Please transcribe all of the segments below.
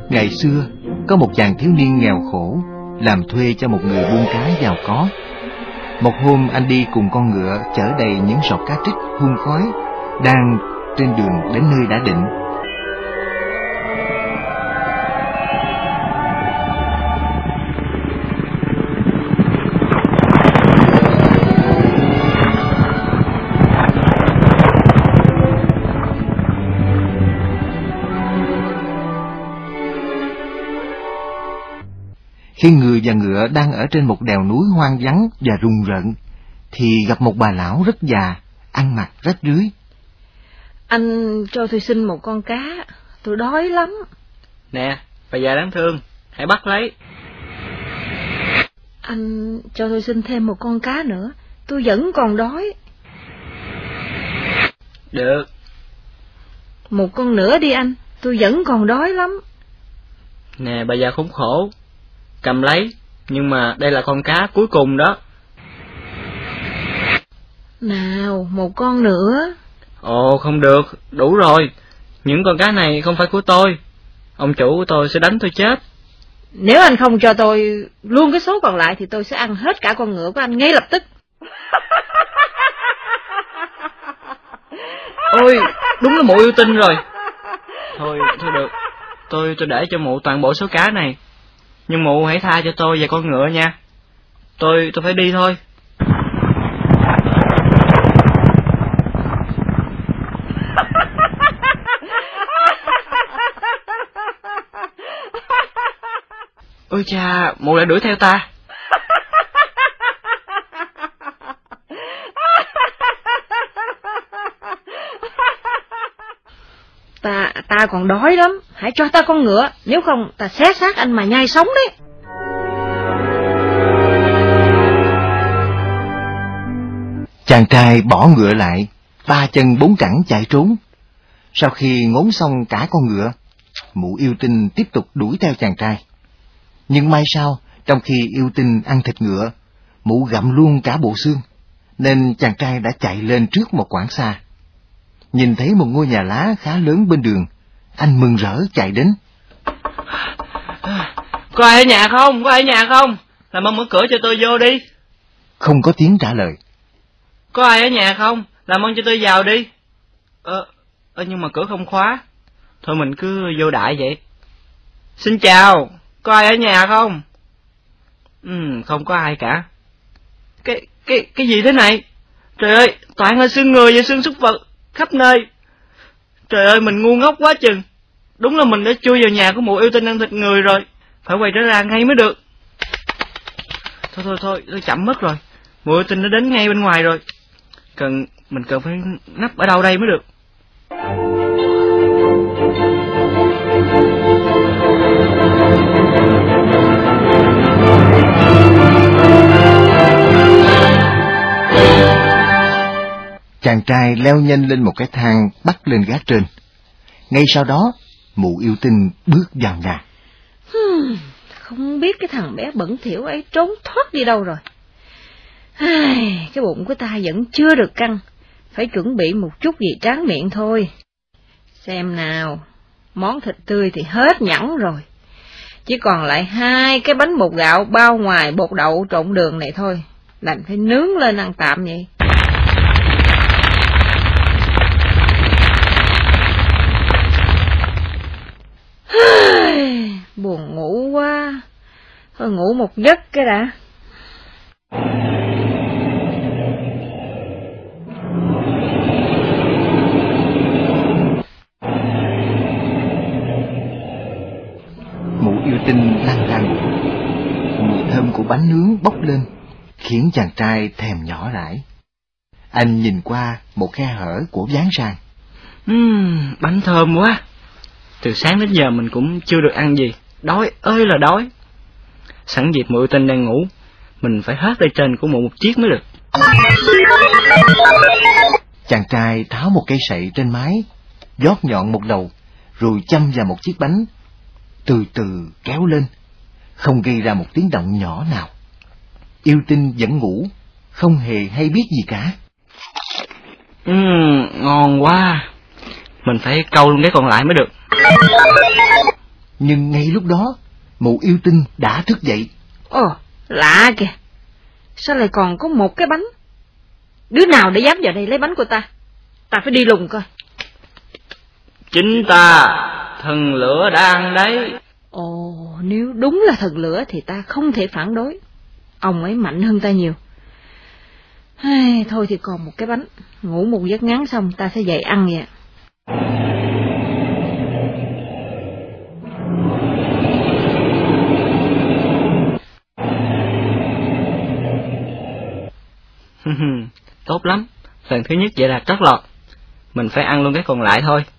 Ngày xưa, có một chàng thiếu niên nghèo khổ, làm thuê cho một người buôn cá giàu có. Một hôm anh đi cùng con ngựa chở đầy những sọt cá trích hun khói, đang trên đường đến nơi đã định. Khi người và ngựa đang ở trên một đèo núi hoang vắng và rùng rợn, thì gặp một bà lão rất già, ăn mặc rách rưới. Anh cho tôi xin một con cá, tôi đói lắm. Nè, bà già đáng thương, hãy bắt lấy. Anh cho tôi xin thêm một con cá nữa, tôi vẫn còn đói. Được. Một con nữa đi anh, tôi vẫn còn đói lắm. Nè, bà già khốn khổ, cầm lấy, nhưng mà đây là con cá cuối cùng đó. Nào, một con nữa. Ồ, không được, đủ rồi. Những con cá này không phải của tôi. Ông chủ của tôi sẽ đánh tôi chết. Nếu anh không cho tôi luôn cái số còn lại thì tôi sẽ ăn hết cả con ngựa của anh ngay lập tức. Ôi, đúng là mụ yêu tinh rồi. Thôi được, tôi để cho mụ toàn bộ số cá này. Nhưng mụ hãy tha cho tôi và con ngựa nha. Tôi phải đi thôi. Ôi cha, mụ lại đuổi theo ta. Ta còn đói lắm, hãy cho ta con ngựa, nếu không ta xé xác anh mà nhai sống đấy. Chàng trai bỏ ngựa lại, ba chân bốn cẳng chạy trốn. Sau khi ngốn xong cả con ngựa, mụ yêu tinh tiếp tục đuổi theo chàng trai. Nhưng may sao, trong khi yêu tinh ăn thịt ngựa, mụ gặm luôn cả bộ xương, nên chàng trai đã chạy lên trước một quãng xa. Nhìn thấy một ngôi nhà lá khá lớn bên đường, anh mừng rỡ chạy đến. Có ai ở nhà không? Có ai ở nhà không? Làm ơn mở cửa cho tôi vô đi. Không có tiếng trả lời. Có ai ở nhà không? Làm ơn cho tôi vào đi. Nhưng mà cửa không khóa. Thôi mình cứ vô đại vậy. Xin chào, có ai ở nhà không? Không có ai cả. Cái gì thế này? Trời ơi, toàn là xương người và xương súc vật khắp nơi. Trời ơi, mình ngu ngốc quá chừng. Đúng là mình đã chui vào nhà của mụ yêu tinh ăn thịt người rồi. Phải quay trở ra ngay mới được. Thôi, tôi chậm mất rồi. Mụ yêu tinh đã đến ngay bên ngoài rồi. Mình cần phải nấp ở đâu đây mới được. Chàng trai leo nhanh lên một cái thang bắt lên gác trên. Ngay sau đó, mụ yêu tinh bước vào nhà. Không biết cái thằng bé bẩn thỉu ấy trốn thoát đi đâu rồi. Cái bụng của ta vẫn chưa được căng, phải chuẩn bị một chút gì tráng miệng thôi. Xem nào, món thịt tươi thì hết nhẵn rồi, chỉ còn lại 2 cái bánh bột gạo bao ngoài bột đậu trộn đường này thôi, đành phải nướng lên ăn tạm vậy. Buồn ngủ quá, thôi ngủ một giấc cái đã. Mụ yêu tinh lăn lăn, mùi thơm của bánh nướng bốc lên, khiến chàng trai thèm nhỏ rãi. Anh nhìn qua một khe hở của ván sàn. Bánh thơm quá. Từ sáng đến giờ mình cũng chưa được ăn gì, đói ơi là đói. Sẵn dịp mụ yêu tinh đang ngủ, mình phải hết dây trên của mụ một chiếc mới được. Chàng trai tháo một cây sậy trên mái, vót nhọn một đầu, rồi châm vào một chiếc bánh, từ từ kéo lên, không gây ra một tiếng động nhỏ nào. Yêu tinh vẫn ngủ, không hề hay biết gì cả. Ngon quá. Mình phải câu luôn cái còn lại mới được. Nhưng ngay lúc đó, mụ yêu tinh đã thức dậy. Ồ, lạ kìa. Sao lại còn có một cái bánh? Đứa nào để dám vào đây lấy bánh của ta? Ta phải đi lùng coi. Chính ta, thần lửa đã ăn đấy. Ồ, nếu đúng là thần lửa thì ta không thể phản đối. Ông ấy mạnh hơn ta nhiều. Thôi thì còn một cái bánh. Ngủ một giấc ngắn xong ta sẽ dậy ăn vậy. Tốt lắm, lần thứ nhất vậy là trót lọt. Mình phải ăn luôn cái còn lại thôi.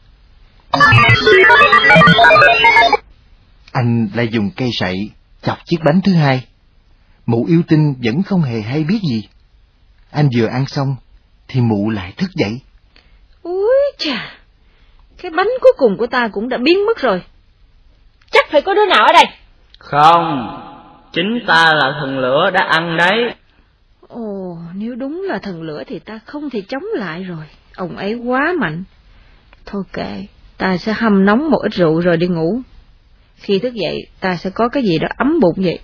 Anh lại dùng cây sậy chọc chiếc bánh thứ hai. Mụ yêu tinh vẫn không hề hay biết gì. Anh vừa ăn xong thì mụ lại thức dậy. Úi chà, cái bánh cuối cùng của ta cũng đã biến mất rồi. Chắc phải có đứa nào ở đây. Không, chính ta là thần lửa đã ăn đấy. Ồ, nếu đúng là thần lửa thì ta không thể chống lại rồi. Ông ấy quá mạnh. Thôi kệ, ta sẽ hâm nóng một ít rượu rồi đi ngủ. Khi thức dậy, ta sẽ có cái gì đó ấm bụng vậy.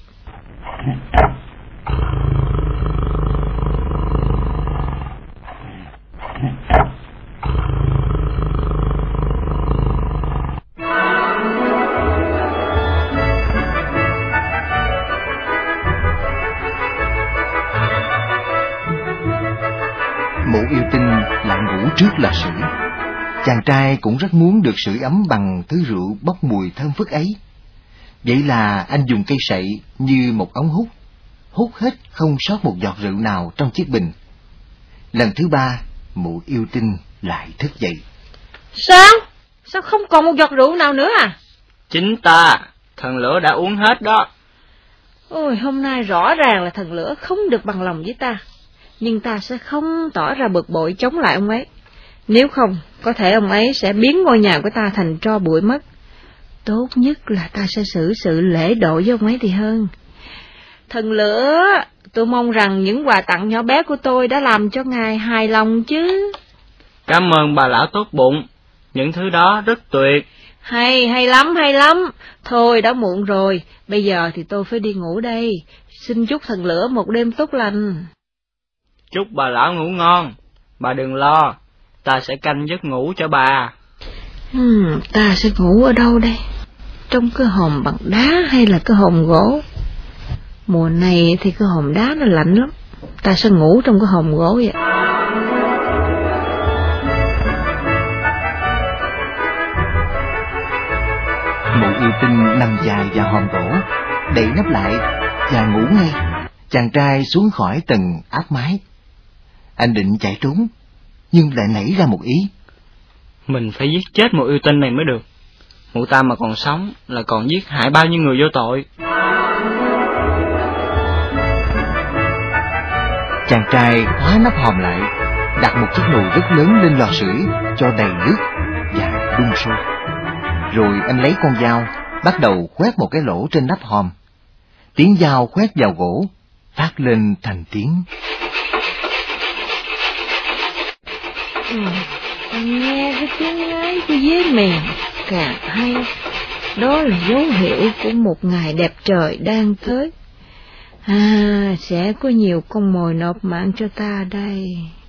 Mụ yêu tinh lại ngủ trước lò sưởi. Chàng trai cũng rất muốn được sưởi ấm bằng thứ rượu bốc mùi thơm phức ấy. Vậy là anh dùng cây sậy như một ống hút, hút hết không sót một giọt rượu nào trong chiếc bình. Lần thứ ba, mụ yêu tinh lại thức dậy. Sao? Sao không còn một giọt rượu nào nữa à? Chính ta, thần lửa đã uống hết đó. Ôi, hôm nay rõ ràng là thần lửa không được bằng lòng với ta. Nhưng ta sẽ không tỏ ra bực bội chống lại ông ấy. Nếu không, có thể ông ấy sẽ biến ngôi nhà của ta thành tro bụi mất. Tốt nhất là ta sẽ xử sự lễ độ với ông ấy thì hơn. Thần lửa, tôi mong rằng những quà tặng nhỏ bé của tôi đã làm cho ngài hài lòng chứ. Cảm ơn bà lão tốt bụng, những thứ đó rất tuyệt. Hay lắm. Thôi đã muộn rồi, bây giờ thì tôi phải đi ngủ đây. Xin chúc thần lửa một đêm tốt lành. Chúc bà lão ngủ ngon, bà đừng lo, ta sẽ canh giấc ngủ cho bà. Ta sẽ ngủ ở đâu đây? Trong cái hòm bằng đá hay là cái hòm gỗ? Mùa này thì cái hòm đá nó lạnh lắm. Ta sẽ ngủ trong cái hòm gỗ vậy. Mụ yêu tinh nằm dài vào hòm gỗ, đậy nắp lại và ngủ ngay. Chàng trai xuống khỏi tầng áp mái. Anh định chạy trốn, nhưng lại nảy ra một ý. Mình phải giết chết mụ yêu tinh này mới được. Mụ ta mà còn sống là còn giết hại bao nhiêu người vô tội. Chàng trai khóa nắp hòm lại, đặt một chiếc nồi rất lớn lên lò sưởi cho đầy nước và đun sôi. Rồi anh lấy con dao, bắt đầu khoét một cái lỗ trên nắp hòm. Tiếng dao khoét vào gỗ phát lên thành tiếng. Nghe cái tiếng ngáy của dế mèn càng hay. Đó là dấu hiệu của một ngày đẹp trời đang tới. Sẽ có nhiều con mồi nộp mạng cho ta đây.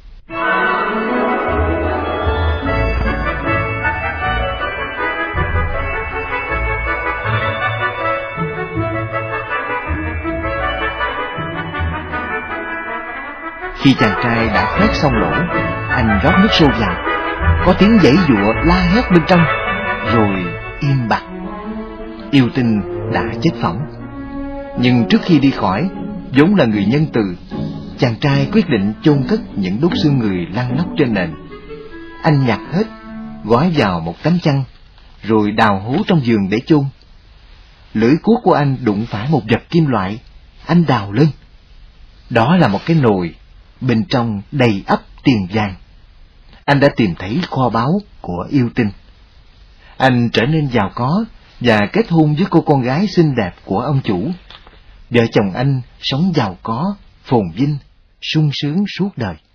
Khi chàng trai đã khoét xong lỗ, anh rót nước sôi vào. Có tiếng giãy giụa la hét bên trong, rồi im bặt. Yêu tinh đã chết phỏng. Nhưng trước khi đi khỏi, vốn là người nhân từ, chàng trai quyết định chôn cất những đốt xương người lăn lóc trên nền. Anh nhặt hết, gói vào một tấm chăn, rồi đào hố trong giường để chôn. Lưỡi cuốc của anh đụng phải một vật kim loại, anh đào lên. Đó là một cái nồi, bên trong đầy ắp tiền vàng. Anh đã tìm thấy kho báu của yêu tinh. Anh trở nên giàu có và kết hôn với cô con gái xinh đẹp của ông chủ. Vợ chồng anh sống giàu có, phồn vinh, sung sướng suốt đời.